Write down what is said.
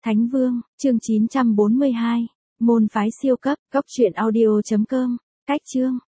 Thánh Vương, chương 942. Môn phái siêu cấp, góc truyện audio.com. Cách chương.